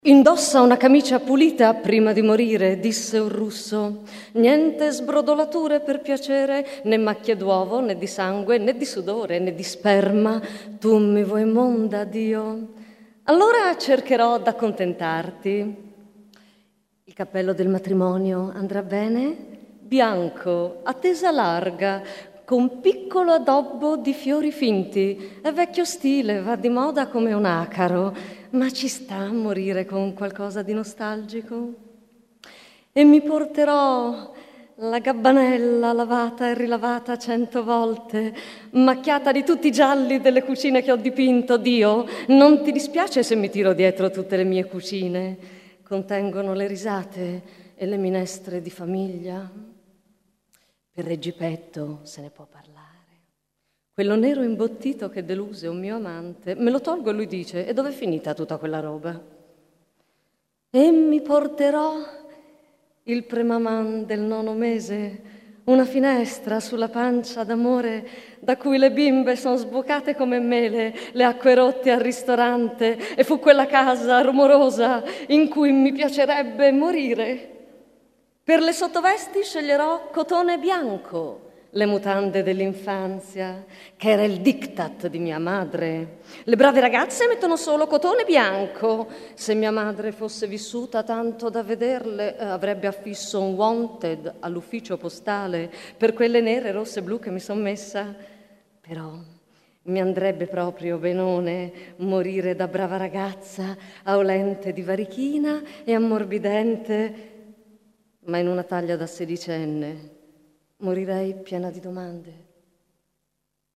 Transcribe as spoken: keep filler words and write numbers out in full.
Indossa una camicia pulita prima di morire, disse un russo. Niente sbrodolature per piacere, né macchie d'uovo, né di sangue, né di sudore, né di sperma. Tu mi vuoi monda, Dio? Allora cercherò d'accontentarti. Il cappello del matrimonio andrà bene? Bianco, a tesa larga, con piccolo addobbo di fiori finti. È vecchio stile, va di moda come un acaro. Ma ci sta a morire con qualcosa di nostalgico? E mi porterò la gabbanella lavata e rilavata cento volte, macchiata di tutti i gialli delle cucine che ho dipinto. Dio, non ti dispiace se mi tiro dietro tutte le mie cucine? Contengono le risate e le minestre di famiglia. Per Reggipetto se ne può parlare. Quello nero imbottito che deluse un mio amante, me lo tolgo e lui dice, e dov'è finita tutta quella roba? E mi porterò il premaman del nono mese, una finestra sulla pancia d'amore da cui le bimbe sono sbucate come mele, le acque rotte al ristorante, e fu quella casa rumorosa in cui mi piacerebbe morire. Per le sottovesti sceglierò cotone bianco, le mutande dell'infanzia, che era il diktat di mia madre. Le brave ragazze mettono solo cotone bianco. Se mia madre fosse vissuta tanto da vederle, eh, avrebbe affisso un wanted all'ufficio postale per quelle nere, rosse e blu che mi son messa. Però mi andrebbe proprio benone morire da brava ragazza, aulente di varichina e ammorbidente, ma in una taglia da sedicenne. Morirei piena di domande.